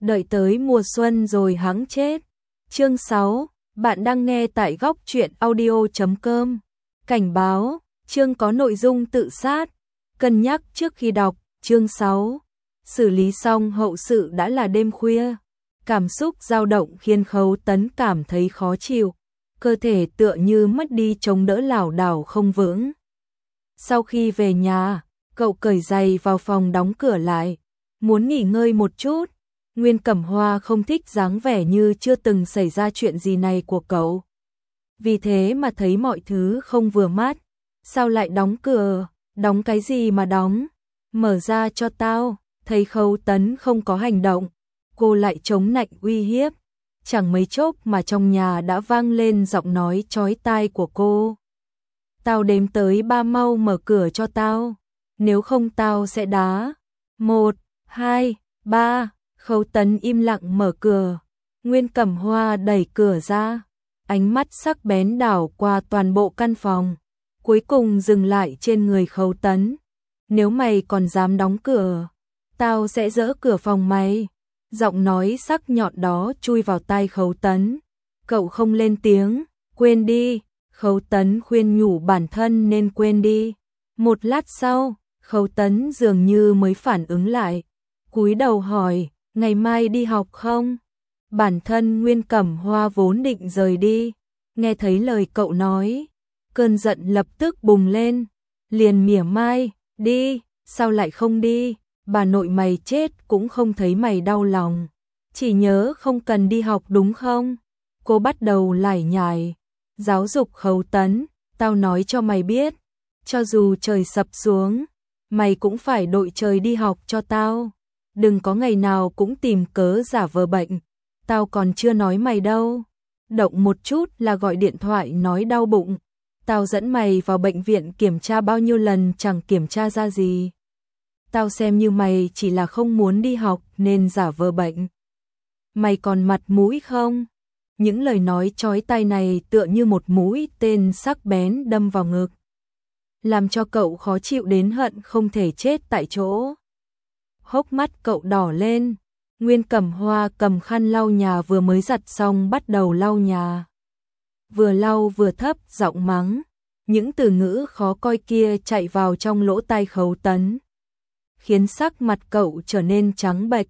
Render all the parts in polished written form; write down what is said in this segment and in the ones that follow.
đợi tới mùa xuân rồi hẵng chết. Chương 6, bạn đang nghe tại góc truyện audio.com. Cảnh báo, chương có nội dung tự sát, cân nhắc trước khi đọc. Chương 6, xử lý xong hậu sự đã là đêm khuya. Cảm xúc dao động khiến Khấu Tấn cảm thấy khó chịu, cơ thể tựa như mất đi chống đỡ lảo đảo không vững. Sau khi về nhà, cậu cởi giày vào phòng đóng cửa lại, muốn nghỉ ngơi một chút. Nguyên Cẩm Hoa không thích dáng vẻ như chưa từng xảy ra chuyện gì này của cậu. Vì thế mà thấy mọi thứ không vừa mắt. Sao lại đóng cửa? Đóng cái gì mà đóng? Mở ra cho tao. Thấy Khấu Tấn không có hành động, cô lại chống nạnh uy hiếp. Chẳng mấy chốc mà trong nhà đã vang lên giọng nói chói tai của cô. Tao đếm tới 3 mau mở cửa cho tao, nếu không tao sẽ đá. 1, 2, 3. Khấu Tấn im lặng mở cửa. Nguyên Cẩm Hoa đẩy cửa ra, ánh mắt sắc bén đảo qua toàn bộ căn phòng, cuối cùng dừng lại trên người Khấu Tấn. Nếu mày còn dám đóng cửa, tao sẽ giỡ cửa phòng mày. Giọng nói sắc nhọn đó chui vào tai Khấu Tấn. Cậu không lên tiếng, quên đi. Khấu Tấn khuyên nhủ bản thân nên quên đi. Một lát sau, Khấu Tấn dường như mới phản ứng lại, cúi đầu hỏi, ngày mai đi học không? Bản thân Nguyên Cẩm Hoa vốn định rời đi, nghe thấy lời cậu nói, cơn giận lập tức bùng lên, liền mỉa mai, đi, sao lại không đi? Bà nội mày chết cũng không thấy mày đau lòng, chỉ nhớ không cần đi học đúng không? Cô bắt đầu lải nhải, giáo dục Khấu Tấn, tao nói cho mày biết, cho dù trời sập xuống, mày cũng phải đội trời đi học cho tao. Đừng có ngày nào cũng tìm cớ giả vờ bệnh, tao còn chưa nói mày đâu. Động một chút là gọi điện thoại nói đau bụng, tao dẫn mày vào bệnh viện kiểm tra bao nhiêu lần chẳng kiểm tra ra gì. Tao xem như mày chỉ là không muốn đi học nên giả vờ bệnh. Mày còn mặt mũi không? Những lời nói chói tai này tựa như một mũi tên sắc bén đâm vào ngực, làm cho cậu khó chịu đến hận không thể chết tại chỗ. Hốc mắt cậu đỏ lên. Nguyên Cẩm Hoa cầm khăn lau nhà vừa mới giặt xong bắt đầu lau nhà. Vừa lau vừa thấp giọng mắng. Những từ ngữ khó coi kia chạy vào trong lỗ tai Khấu Tấn, khiến sắc mặt cậu trở nên trắng bệch.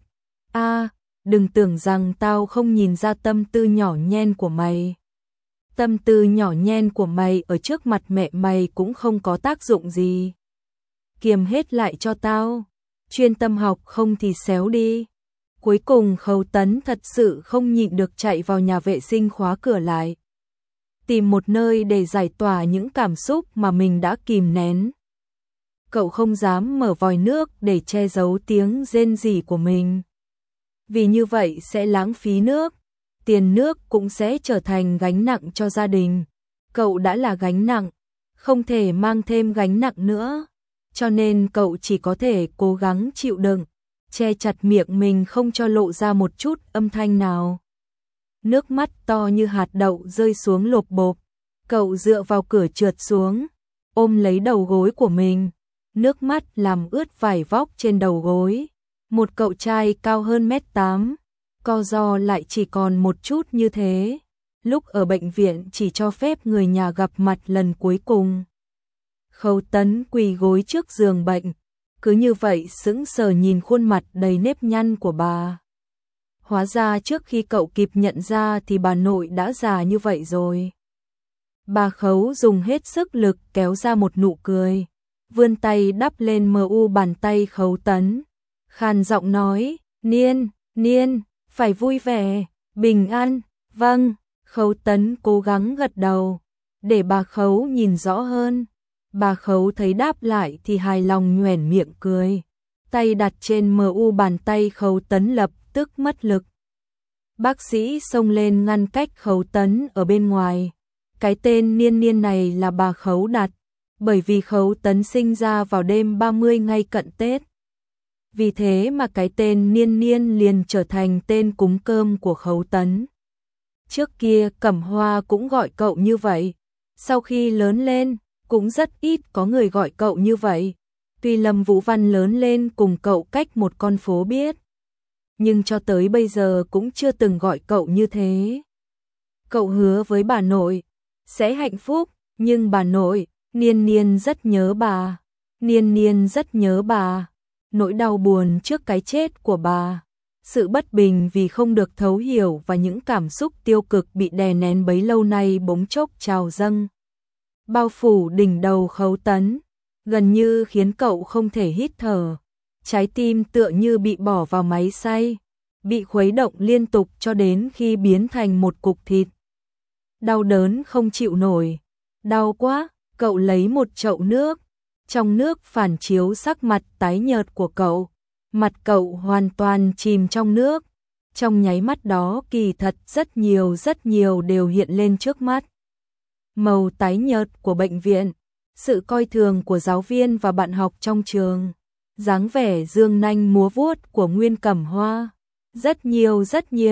Đừng tưởng rằng tao không nhìn ra tâm tư nhỏ nhen của mày. Tâm tư nhỏ nhen của mày ở trước mặt mẹ mày cũng không có tác dụng gì. Kiềm hết lại cho tao, chuyên tâm học không thì xéo đi. Cuối cùng Khấu Tấn thật sự không nhịn được chạy vào nhà vệ sinh khóa cửa lại, tìm một nơi để giải tỏa những cảm xúc mà mình đã kìm nén. Cậu không dám mở vòi nước để che giấu tiếng rên rỉ của mình, vì như vậy sẽ lãng phí nước, tiền nước cũng sẽ trở thành gánh nặng cho gia đình. Cậu đã là gánh nặng, không thể mang thêm gánh nặng nữa, cho nên cậu chỉ có thể cố gắng chịu đựng, che chặt miệng mình không cho lộ ra một chút âm thanh nào. Nước mắt to như hạt đậu rơi xuống lộp bộp, cậu dựa vào cửa trượt xuống, ôm lấy đầu gối của mình, nước mắt làm ướt vải vóc trên đầu gối. Một cậu trai cao hơn 1m8, co ro lại chỉ còn một chút như thế. Lúc ở bệnh viện chỉ cho phép người nhà gặp mặt lần cuối cùng. Khấu Tấn quỳ gối trước giường bệnh, cứ như vậy sững sờ nhìn khuôn mặt đầy nếp nhăn của bà. Hóa ra trước khi cậu kịp nhận ra thì bà nội đã già như vậy rồi. Bà Khấu dùng hết sức lực kéo ra một nụ cười, vươn tay đắp lên mu bàn tay Khấu Tấn, khàn giọng nói, Niên, phải vui vẻ, bình an. Vâng. Khấu Tấn cố gắng gật đầu, để bà Khấu nhìn rõ hơn. Bà Khấu thấy đáp lại thì hài lòng nhoẻn miệng cười, tay đặt trên mu bàn tay Khấu Tấn lập tức mất lực. Bác sĩ xông lên ngăn cách Khấu Tấn ở bên ngoài. Cái tên Niên này là bà Khấu đặt, bởi vì Khấu Tấn sinh ra vào đêm 30 ngày cận Tết. Vì thế mà cái tên Niên liền trở thành tên cúng cơm của Khấu Tấn. Trước kia Cẩm Hoa cũng gọi cậu như vậy, sau khi lớn lên cũng rất ít có người gọi cậu như vậy. Tuy Lâm Vũ Văn lớn lên cùng cậu cách một con phố biết, nhưng cho tới bây giờ cũng chưa từng gọi cậu như thế. Cậu hứa với bà nội sẽ hạnh phúc, nhưng bà nội, Niên Niên rất nhớ bà. Niên Niên rất nhớ bà. Nỗi đau buồn trước cái chết của bà, sự bất bình vì không được thấu hiểu và những cảm xúc tiêu cực bị đè nén bấy lâu nay bỗng chốc trào dâng, bao phủ đỉnh đầu Khấu Tấn, gần như khiến cậu không thể hít thở. Trái tim tựa như bị bỏ vào máy xay, bị khuấy động liên tục cho đến khi biến thành một cục thịt. Đau đớn không chịu nổi, đau quá, cậu lấy một chậu nước, trong nước phản chiếu sắc mặt tái nhợt của cậu, mặt cậu hoàn toàn chìm trong nước. Trong nháy mắt đó kỳ thật rất nhiều đều hiện lên trước mắt. Màu tái nhợt của bệnh viện, sự coi thường của giáo viên và bạn học trong trường, dáng vẻ dương nanh múa vuốt của Nguyên Cẩm Hoa. Rất nhiều,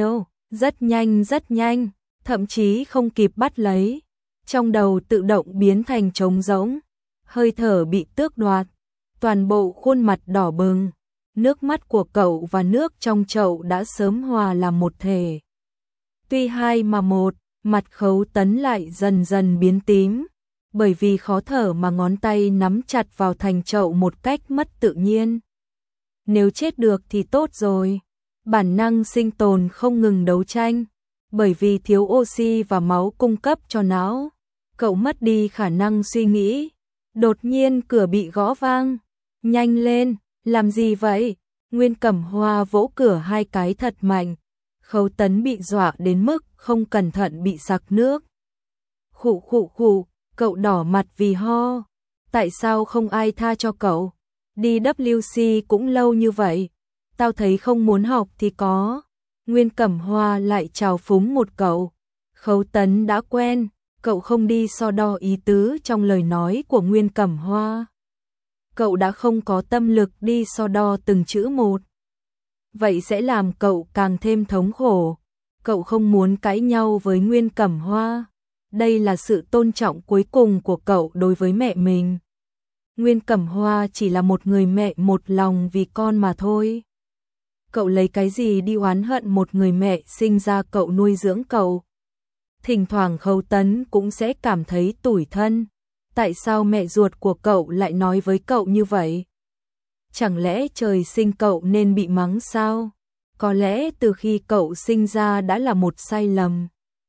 rất nhanh, thậm chí không kịp bắt lấy. Trong đầu tự động biến thành trống rỗng, hơi thở bị tước đoạt, toàn bộ khuôn mặt đỏ bừng. Nước mắt của cậu và nước trong chậu đã sớm hòa làm một thể. Tuy hai mà một, mặt Khấu Tấn lại dần dần biến tím, bởi vì khó thở mà ngón tay nắm chặt vào thành chậu một cách mất tự nhiên. Nếu chết được thì tốt rồi. Bản năng sinh tồn không ngừng đấu tranh, bởi vì thiếu oxy và máu cung cấp cho não. Cậu mất đi khả năng suy nghĩ. Đột nhiên cửa bị gõ vang. Nhanh lên, làm gì vậy? Nguyên Cẩm Hoa vỗ cửa hai cái thật mạnh. Khấu Tấn bị dọa đến mức không cẩn thận bị sặc nước. Khụ khụ khụ, cậu đỏ mặt vì ho. Tại sao không ai tha cho cậu? Đi WC cũng lâu như vậy. Tao thấy không muốn học thì có. Nguyên Cẩm Hoa lại trào phúng một cậu. Khấu Tấn đã quen, cậu không đi so đo ý tứ trong lời nói của Nguyên Cẩm Hoa. Cậu đã không có tâm lực đi so đo từng chữ một. Vậy sẽ làm cậu càng thêm thống khổ. Cậu không muốn cãi nhau với Nguyên Cẩm Hoa. Đây là sự tôn trọng cuối cùng của cậu đối với mẹ mình. Nguyên Cẩm Hoa chỉ là một người mẹ một lòng vì con mà thôi. Cậu lấy cái gì đi oán hận một người mẹ sinh ra cậu nuôi dưỡng cậu? Thỉnh thoảng Khấu Tấn cũng sẽ cảm thấy tủi thân. Tại sao mẹ ruột của cậu lại nói với cậu như vậy? Chẳng lẽ trời sinh cậu nên bị mắng sao? Có lẽ từ khi cậu sinh ra đã là một sai lầm.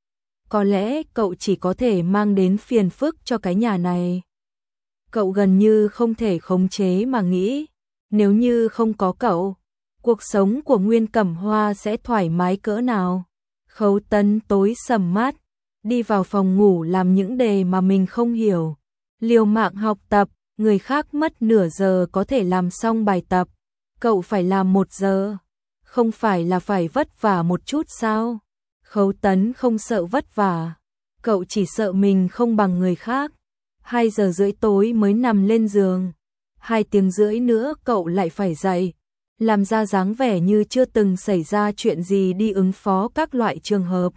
Có lẽ cậu chỉ có thể mang đến phiền phức cho cái nhà này. Cậu gần như không thể khống chế mà nghĩ, nếu như không có cậu, cuộc sống của Nguyên Cẩm Hoa sẽ thoải mái cỡ nào? Khấu Tấn tối sầm mắt, đi vào phòng ngủ làm những đề mà mình không hiểu. Liều mạng học tập, người khác mất nửa giờ có thể làm xong bài tập. Cậu phải làm 1 giờ. Không phải là phải vất vả một chút sao? Khấu Tấn không sợ vất vả. Cậu chỉ sợ mình không bằng người khác. 2 giờ rưỡi tối mới nằm lên giường. 2 tiếng rưỡi nữa cậu lại phải dậy. Làm ra dáng vẻ như chưa từng xảy ra chuyện gì đi ứng phó các loại trường hợp.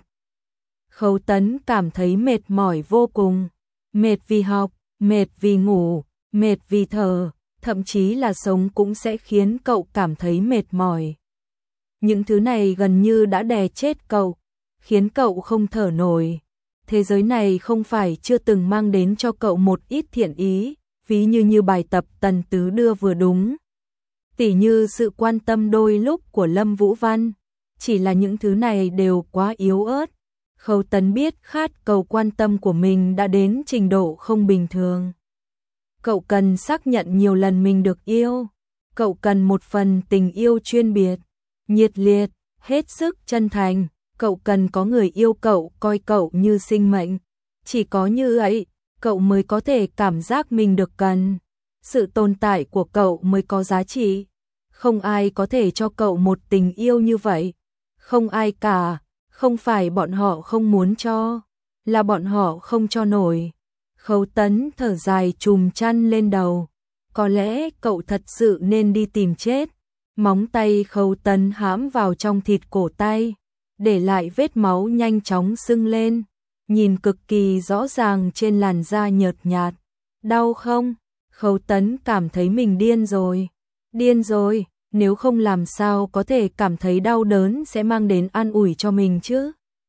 Khấu Tấn cảm thấy mệt mỏi vô cùng. Mệt vì học, mệt vì ngủ, mệt vì thở, thậm chí là sống cũng sẽ khiến cậu cảm thấy mệt mỏi. Những thứ này gần như đã đè chết cậu, khiến cậu không thở nổi. Thế giới này không phải chưa từng mang đến cho cậu một ít thiện ý, ví như bài tập Tần Tứ đưa vừa đúng. Tỉ như sự quan tâm đôi lúc của Lâm Vũ Văn, chỉ là những thứ này đều quá yếu ớt. Khấu Tấn biết khát cầu quan tâm của mình đã đến trình độ không bình thường. Cậu cần xác nhận nhiều lần mình được yêu. Cậu cần một phần tình yêu chuyên biệt, nhiệt liệt, hết sức chân thành. Cậu cần có người yêu cậu, coi cậu như sinh mệnh. Chỉ có như vậy, cậu mới có thể cảm giác mình được cần. Sự tồn tại của cậu mới có giá trị. Không ai có thể cho cậu một tình yêu như vậy. Không ai cả. Không phải bọn họ không muốn cho, là bọn họ không cho nổi. Khấu Tấn thở dài chùm chăn lên đầu. Có lẽ cậu thật sự nên đi tìm chết. Móng tay Khấu Tấn hãm vào trong thịt cổ tay, để lại vết máu nhanh chóng sưng lên, nhìn cực kỳ rõ ràng trên làn da nhợt nhạt. Đau không? Khấu Tấn cảm thấy mình điên rồi. Điên rồi, nếu không làm sao có thể cảm thấy đau đớn sẽ mang đến an ủi cho mình chứ.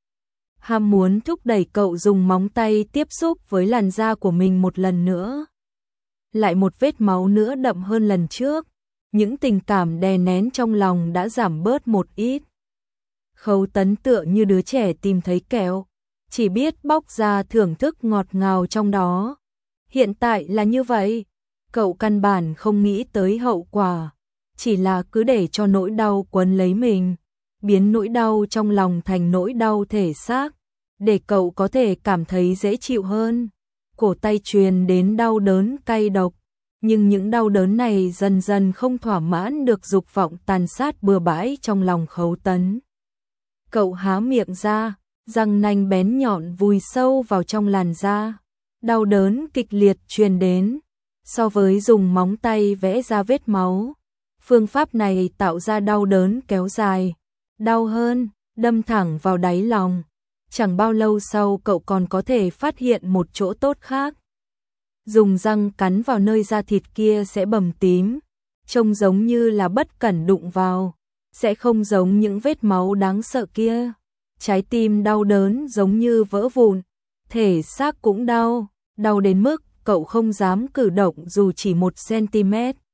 Ham muốn thúc đẩy cậu dùng móng tay tiếp xúc với làn da của mình một lần nữa. Lại một vết máu nữa đậm hơn lần trước, những tình cảm đè nén trong lòng đã giảm bớt một ít. Khấu Tấn tựa như đứa trẻ tìm thấy kẹo, chỉ biết bóc ra thưởng thức ngọt ngào trong đó. Hiện tại là như vậy, cậu căn bản không nghĩ tới hậu quả, chỉ là cứ để cho nỗi đau quấn lấy mình, biến nỗi đau trong lòng thành nỗi đau thể xác, để cậu có thể cảm thấy dễ chịu hơn. Cổ tay truyền đến đau đớn cay độc, nhưng những đau đớn này dần dần không thỏa mãn được dục vọng tàn sát bừa bãi trong lòng Khấu Tấn. Cậu há miệng ra, răng nanh bén nhọn vùi sâu vào trong làn da, đau đớn kịch liệt truyền đến. So với dùng móng tay vẽ ra vết máu, phương pháp này tạo ra đau đớn kéo dài, đau hơn, đâm thẳng vào đáy lòng. Chẳng bao lâu sau cậu còn có thể phát hiện một chỗ tốt khác. Dùng răng cắn vào nơi da thịt kia sẽ bầm tím, trông giống như là bất cẩn đụng vào, sẽ không giống những vết máu đáng sợ kia. Trái tim đau đớn giống như vỡ vụn, thể xác cũng đau, đau đến mức cậu không dám cử động dù chỉ 1 cm.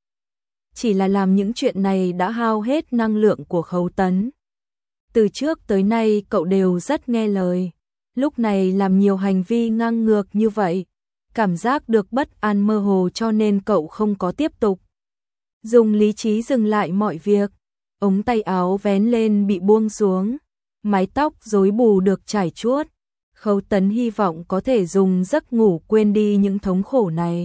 Chỉ là làm những chuyện này đã hao hết năng lượng của Khấu Tấn. Từ trước tới nay cậu đều rất nghe lời, lúc này làm nhiều hành vi ngang ngược như vậy, cảm giác được bất an mơ hồ cho nên cậu không có tiếp tục. Dùng lý trí dừng lại mọi việc, ống tay áo vén lên bị buông xuống, mái tóc rối bù được trải chuốt. Khấu Tấn hy vọng có thể dùng giấc ngủ quên đi những thống khổ này.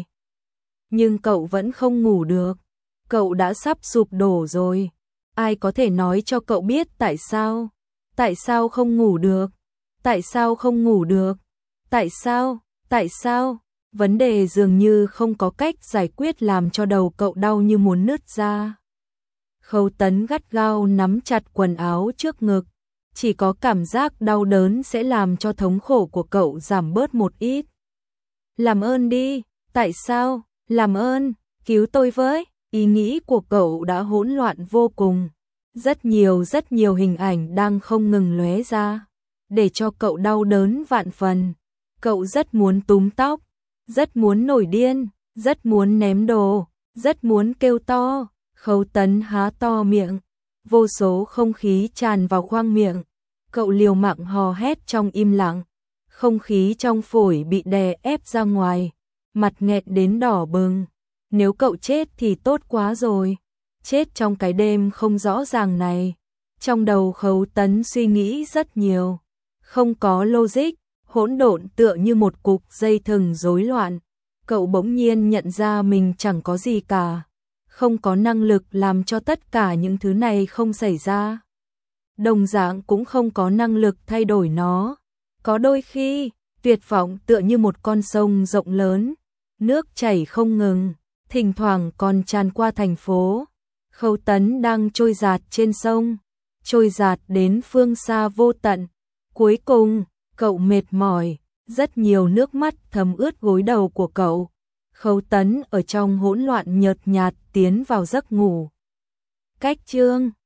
Nhưng cậu vẫn không ngủ được, cậu đã sắp sụp đổ rồi. Ai có thể nói cho cậu biết tại sao? Tại sao không ngủ được? Tại sao không ngủ được? Tại sao? Tại sao? Vấn đề dường như không có cách giải quyết làm cho đầu cậu đau như muốn nứt ra. Khấu Tấn gắt gao nắm chặt quần áo trước ngực, chỉ có cảm giác đau đớn sẽ làm cho thống khổ của cậu giảm bớt một ít. Làm ơn đi, tại sao? Làm ơn, cứu tôi với. Ý nghĩ của cậu đã hỗn loạn vô cùng. Rất nhiều hình ảnh đang không ngừng lóe ra, để cho cậu đau đớn vạn phần. Cậu rất muốn túm tóc, rất muốn nổi điên, rất muốn ném đồ, rất muốn kêu to. Khấu Tấn há to miệng, vô số không khí tràn vào khoang miệng. Cậu liều mạng hò hét trong im lặng, không khí trong phổi bị đè ép ra ngoài, mặt nghẹt đến đỏ bừng. Nếu cậu chết thì tốt quá rồi, chết trong cái đêm không rõ ràng này. Trong đầu Khấu Tấn suy nghĩ rất nhiều, không có logic, hỗn độn tựa như một cục dây thừng rối loạn. Cậu bỗng nhiên nhận ra mình chẳng có gì cả, không có năng lực làm cho tất cả những thứ này không xảy ra. Đồng dạng cũng không có năng lực thay đổi nó. Có đôi khi, tuyệt vọng tựa như một con sông rộng lớn, nước chảy không ngừng, thỉnh thoảng còn tràn qua thành phố. Khấu Tấn đang trôi dạt trên sông, trôi dạt đến phương xa vô tận. Cuối cùng, cậu mệt mỏi, rất nhiều nước mắt thấm ướt gối đầu của cậu. Khấu Tấn ở trong hỗn loạn nhợt nhạt tiến vào giấc ngủ. Cách chương